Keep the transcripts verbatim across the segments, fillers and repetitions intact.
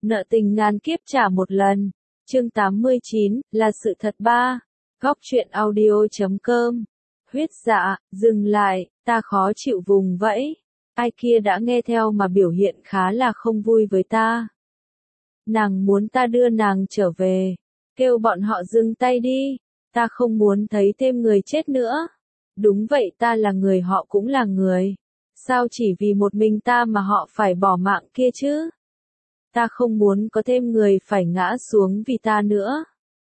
Nợ tình ngàn kiếp trả một lần. Chương tám mươi chín, là sự thật ba. Góc truyện audio chấm com. Huyết dạ, dừng lại, ta khó chịu vùng vẫy. Ai kia đã nghe theo mà biểu hiện khá là không vui với ta. Nàng muốn ta đưa nàng trở về. Kêu bọn họ dừng tay đi. Ta không muốn thấy thêm người chết nữa. Đúng vậy, ta là người, họ cũng là người. Sao chỉ vì một mình ta mà họ phải bỏ mạng kia chứ? Ta không muốn có thêm người phải ngã xuống vì ta nữa.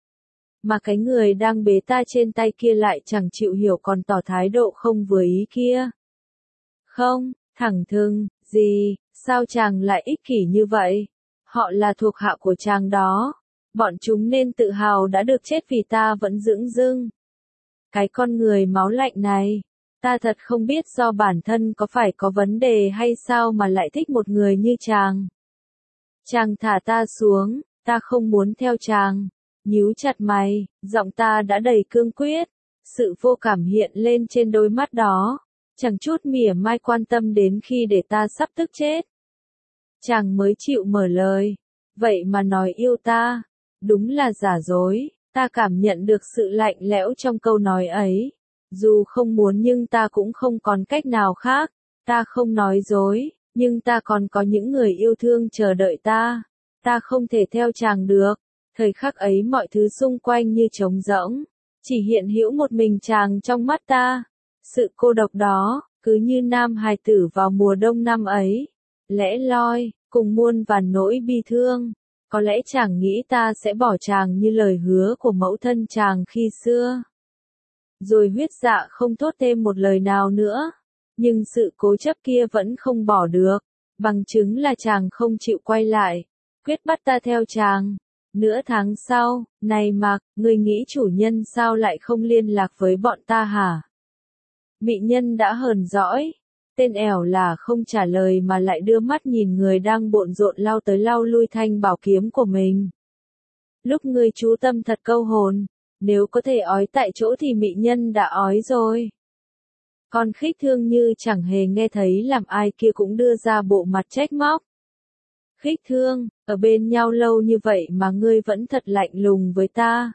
Mà cái người đang bế ta trên tay kia lại chẳng chịu hiểu, còn tỏ thái độ không vừa ý kia. Không, thẳng thừng, gì, sao chàng lại ích kỷ như vậy? Họ là thuộc hạ của chàng đó. Bọn chúng nên tự hào đã được chết vì ta vẫn dửng dưng. Cái con người máu lạnh này, ta thật không biết do bản thân có phải có vấn đề hay sao mà lại thích một người như chàng. Chàng thả ta xuống, ta không muốn theo chàng. Nhíu chặt mày, giọng ta đã đầy cương quyết. Sự vô cảm hiện lên trên đôi mắt đó. Chẳng chút mỉa mai quan tâm đến khi để ta sắp tức chết. Chàng mới chịu mở lời. Vậy mà nói yêu ta. Đúng là giả dối. Ta cảm nhận được sự lạnh lẽo trong câu nói ấy. Dù không muốn nhưng ta cũng không còn cách nào khác. Ta không nói dối. Nhưng ta còn có những người yêu thương chờ đợi ta. Ta không thể theo chàng được. Thời khắc ấy mọi thứ xung quanh như trống rỗng. Chỉ hiện hữu một mình chàng trong mắt ta. Sự cô độc đó, cứ như nam hài tử vào mùa đông năm ấy. Lẽ loi, cùng muôn vàn nỗi bi thương. Có lẽ chàng nghĩ ta sẽ bỏ chàng như lời hứa của mẫu thân chàng khi xưa. Rồi huyết dạ không thốt thêm một lời nào nữa. Nhưng sự cố chấp kia vẫn không bỏ được. Bằng chứng là chàng không chịu quay lại. Quyết bắt ta theo chàng. Nửa tháng sau, này Mạc, người nghĩ chủ nhân sao lại không liên lạc với bọn ta hả? Mị nhân đã hờn dõi. Tên ẻo là không trả lời mà lại đưa mắt nhìn người đang bộn rộn lao tới lao lui thanh bảo kiếm của mình. Lúc ngươi chú tâm thật câu hồn. Nếu có thể ói tại chỗ thì mị nhân đã ói rồi. Còn khích thương như chẳng hề nghe thấy làm ai kia cũng đưa ra bộ mặt trách móc. Khích thương, ở bên nhau lâu như vậy mà ngươi vẫn thật lạnh lùng với ta.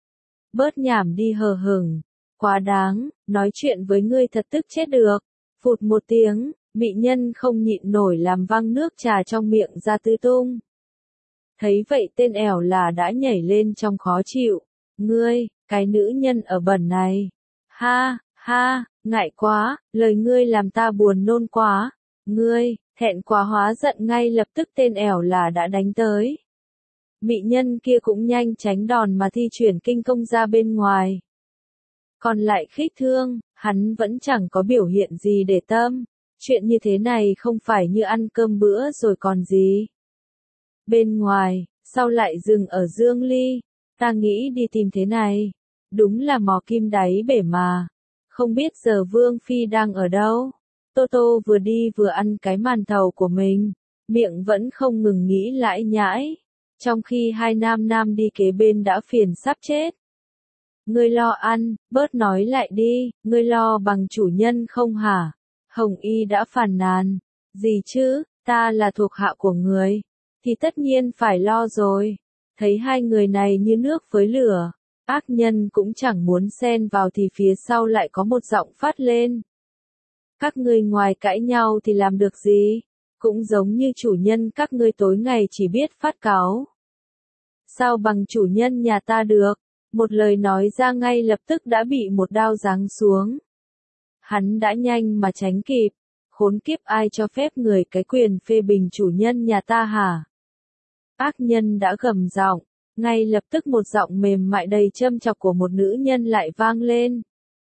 Bớt nhảm đi hờ hững, quá đáng, nói chuyện với ngươi thật tức chết được. Phụt một tiếng, mị nhân không nhịn nổi làm văng nước trà trong miệng ra tứ tung. Thấy vậy tên ẻo là đã nhảy lên trong khó chịu. Ngươi, cái nữ nhân ở bẩn này. Ha, ha, ngại quá, lời ngươi làm ta buồn nôn quá. Ngươi, thẹn quá hóa giận ngay lập tức tên ẻo là đã đánh tới. Mị nhân kia cũng nhanh tránh đòn mà thi chuyển kinh công ra bên ngoài. Còn lại khích thương, hắn vẫn chẳng có biểu hiện gì để tâm. Chuyện như thế này không phải như ăn cơm bữa rồi còn gì. Bên ngoài, sao lại dừng ở Dương Ly? Ta nghĩ đi tìm thế này. Đúng là mò kim đáy bể mà. Không biết giờ Vương Phi đang ở đâu. Tô Tô vừa đi vừa ăn cái màn thầu của mình. Miệng vẫn không ngừng nghĩ lãi nhãi. Trong khi hai nam nam đi kế bên đã phiền sắp chết. Ngươi lo ăn, bớt nói lại đi. Ngươi lo bằng chủ nhân không hả? Hồng Y đã phàn nàn. Gì chứ, ta là thuộc hạ của người. Thì tất nhiên phải lo rồi. Thấy hai người này như nước với lửa. Ác nhân cũng chẳng muốn xen vào thì phía sau lại có một giọng phát lên. Các ngươi ngoài cãi nhau thì làm được gì? Cũng giống như chủ nhân các ngươi tối ngày chỉ biết phát cáu. Sao bằng chủ nhân nhà ta được? Một lời nói ra ngay lập tức đã bị một đao giáng xuống. Hắn đã nhanh mà tránh kịp. Khốn kiếp, ai cho phép người cái quyền phê bình chủ nhân nhà ta hả? Ác nhân đã gầm giọng. Ngay lập tức một giọng mềm mại đầy châm chọc của một nữ nhân lại vang lên.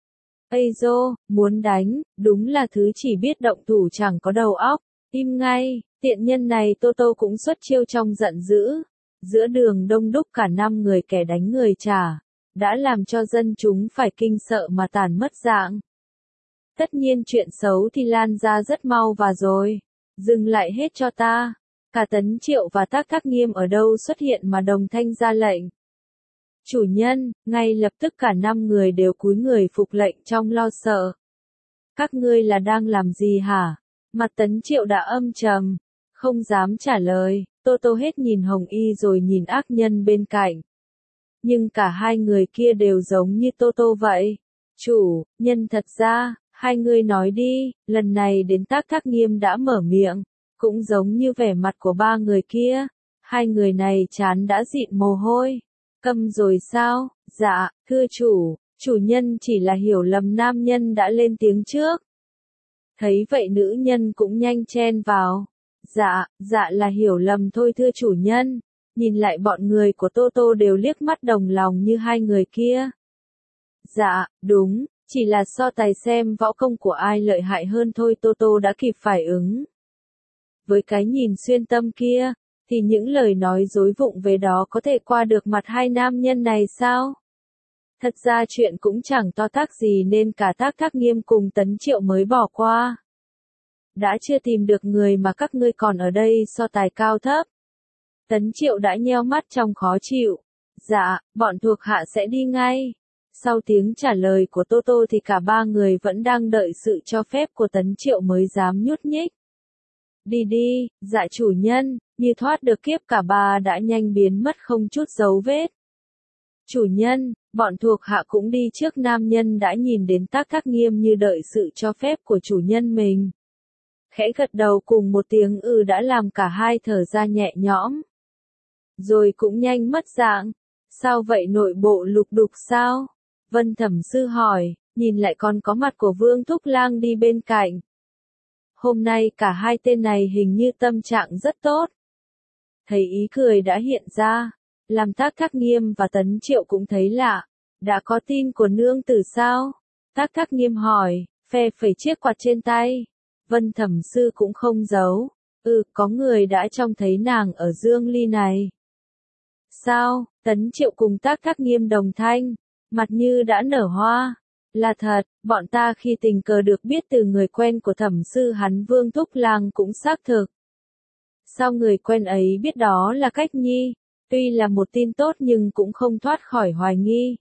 Ây dô, muốn đánh, đúng là thứ chỉ biết động thủ chẳng có đầu óc. Im ngay, tiện nhân này Tô Tô cũng xuất chiêu trong giận dữ. Giữa đường đông đúc cả năm người kẻ đánh người trả. Đã làm cho dân chúng phải kinh sợ mà tàn mất dạng. Tất nhiên chuyện xấu thì lan ra rất mau và rồi. Dừng lại hết cho ta. Cả Tấn Triệu và Tác Thác Nghiêm ở đâu xuất hiện mà đồng thanh ra lệnh. Chủ nhân, ngay lập tức cả năm người đều cúi người phục lệnh trong lo sợ. Các ngươi là đang làm gì hả? Mặt Tấn Triệu đã âm trầm, không dám trả lời. Tô Tô hết nhìn Hồng Y rồi nhìn ác nhân bên cạnh. Nhưng cả hai người kia đều giống như Tô Tô vậy. Chủ, nhân thật ra, hai người nói đi, lần này đến Tác Thác Nghiêm đã mở miệng, cũng giống như vẻ mặt của ba người kia. Hai người này chán đã dịn mồ hôi. Câm rồi sao? Dạ, thưa chủ, chủ nhân chỉ là hiểu lầm, nam nhân đã lên tiếng trước. Thấy vậy nữ nhân cũng nhanh chen vào. Dạ, dạ là hiểu lầm thôi thưa chủ nhân. Nhìn lại bọn người của Tô Tô đều liếc mắt đồng lòng như hai người kia. Dạ, đúng, chỉ là so tài xem võ công của ai lợi hại hơn thôi. Tô Tô đã kịp phản ứng. Với cái nhìn xuyên tâm kia, thì những lời nói dối vụng về đó có thể qua được mặt hai nam nhân này sao? Thật ra chuyện cũng chẳng to tát gì nên cả Tác Thác Nghiêm cùng Tấn Triệu mới bỏ qua. Đã chưa tìm được người mà các ngươi còn ở đây so tài cao thấp. Tấn Triệu đã nheo mắt trong khó chịu. Dạ, bọn thuộc hạ sẽ đi ngay. Sau tiếng trả lời của Tô Tô thì cả ba người vẫn đang đợi sự cho phép của Tấn Triệu mới dám nhúc nhích. Đi đi, dạ chủ nhân, như thoát được kiếp cả ba đã nhanh biến mất không chút dấu vết. Chủ nhân, bọn thuộc hạ cũng đi trước. Nam nhân đã nhìn đến Tác Thác Nghiêm như đợi sự cho phép của chủ nhân mình. Khẽ gật đầu cùng một tiếng ừ đã làm cả hai thở ra nhẹ nhõm. Rồi cũng nhanh mất dạng. Sao vậy, nội bộ lục đục sao? Vân Thẩm Sư hỏi, nhìn lại còn có mặt của Vương Thúc Lang đi bên cạnh. Hôm nay cả hai tên này hình như tâm trạng rất tốt. Thấy ý cười đã hiện ra, làm Tác Thác Nghiêm và Tấn Triệu cũng thấy lạ. Đã có tin của nương tử sao? Tác Thác Nghiêm hỏi, phe phẩy chiếc quạt trên tay. Vân Thẩm Sư cũng không giấu. Ừ, có người đã trông thấy nàng ở Dương Ly này. Sao? Tấn Triệu cùng Tác Thác Nghiêm đồng thanh, mặt như đã nở hoa. Là thật, bọn ta khi tình cờ được biết từ người quen của Thẩm Sư hắn Vương Thúc Lang cũng xác thực. Sao người quen ấy biết đó là Cách Nhi? Tuy là một tin tốt nhưng cũng không thoát khỏi hoài nghi.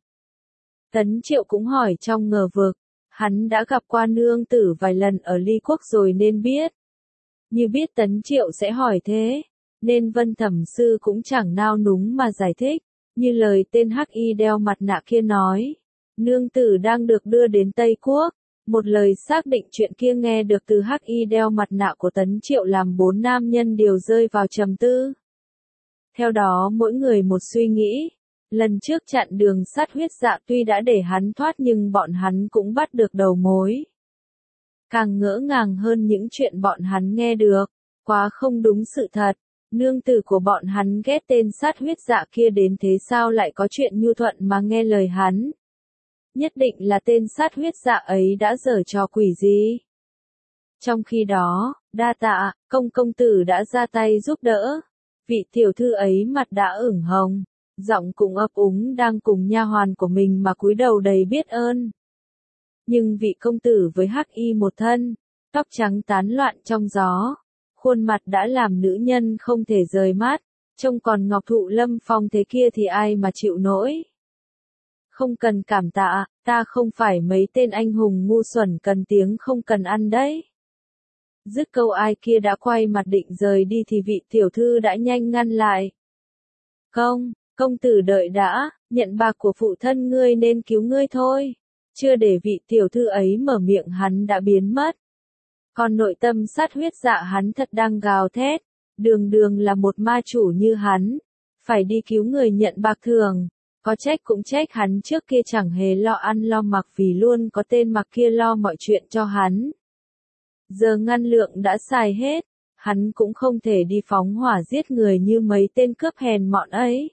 Tấn Triệu cũng hỏi trong ngờ vực. Hắn đã gặp qua nương tử vài lần ở Ly Quốc rồi nên biết. Như biết Tấn Triệu sẽ hỏi thế, nên Vân Thẩm Sư cũng chẳng nao núng mà giải thích. Như lời tên hắc y đeo mặt nạ kia nói, nương tử đang được đưa đến Tây Quốc. Một lời xác định chuyện kia nghe được từ hắc y đeo mặt nạ của Tấn Triệu làm bốn nam nhân đều rơi vào trầm tư. Theo đó mỗi người một suy nghĩ. Lần trước chặn đường sát huyết dạ tuy đã để hắn thoát nhưng bọn hắn cũng bắt được đầu mối. Càng ngỡ ngàng hơn những chuyện bọn hắn nghe được, quá không đúng sự thật. Nương tử của bọn hắn ghét tên sát huyết dạ kia đến thế sao lại có chuyện nhu thuận mà nghe lời hắn. Nhất định là tên sát huyết dạ ấy đã giở trò quỷ gì. Trong khi đó, đa tạ, công công tử đã ra tay giúp đỡ. Vị tiểu thư ấy mặt đã ửng hồng. Giọng cũng ấp úng đang cùng nha hoàn của mình mà cúi đầu đầy biết ơn. Nhưng vị công tử với hắc y một thân, tóc trắng tán loạn trong gió, khuôn mặt đã làm nữ nhân không thể rời mắt, trông còn ngọc thụ lâm phong thế kia thì ai mà chịu nổi. Không cần cảm tạ, ta không phải mấy tên anh hùng ngu xuẩn cần tiếng không cần ăn đấy. Dứt câu ai kia đã quay mặt định rời đi thì vị tiểu thư đã nhanh ngăn lại. Công, công tử đợi đã, nhận bạc của phụ thân ngươi nên cứu ngươi thôi. Chưa để vị tiểu thư ấy mở miệng hắn đã biến mất. Còn nội tâm sát huyết dạ hắn thật đang gào thét, đường đường là một ma chủ như hắn, phải đi cứu người nhận bạc thường. Có trách cũng trách hắn trước kia chẳng hề lo ăn lo mặc vì luôn có tên mặc kia lo mọi chuyện cho hắn. Giờ ngân lượng đã xài hết, hắn cũng không thể đi phóng hỏa giết người như mấy tên cướp hèn mọn ấy.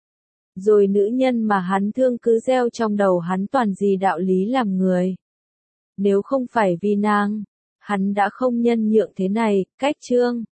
Rồi nữ nhân mà hắn thương cứ gieo trong đầu hắn toàn gì đạo lý làm người. Nếu không phải vì nàng, hắn đã không nhân nhượng thế này. Cách chương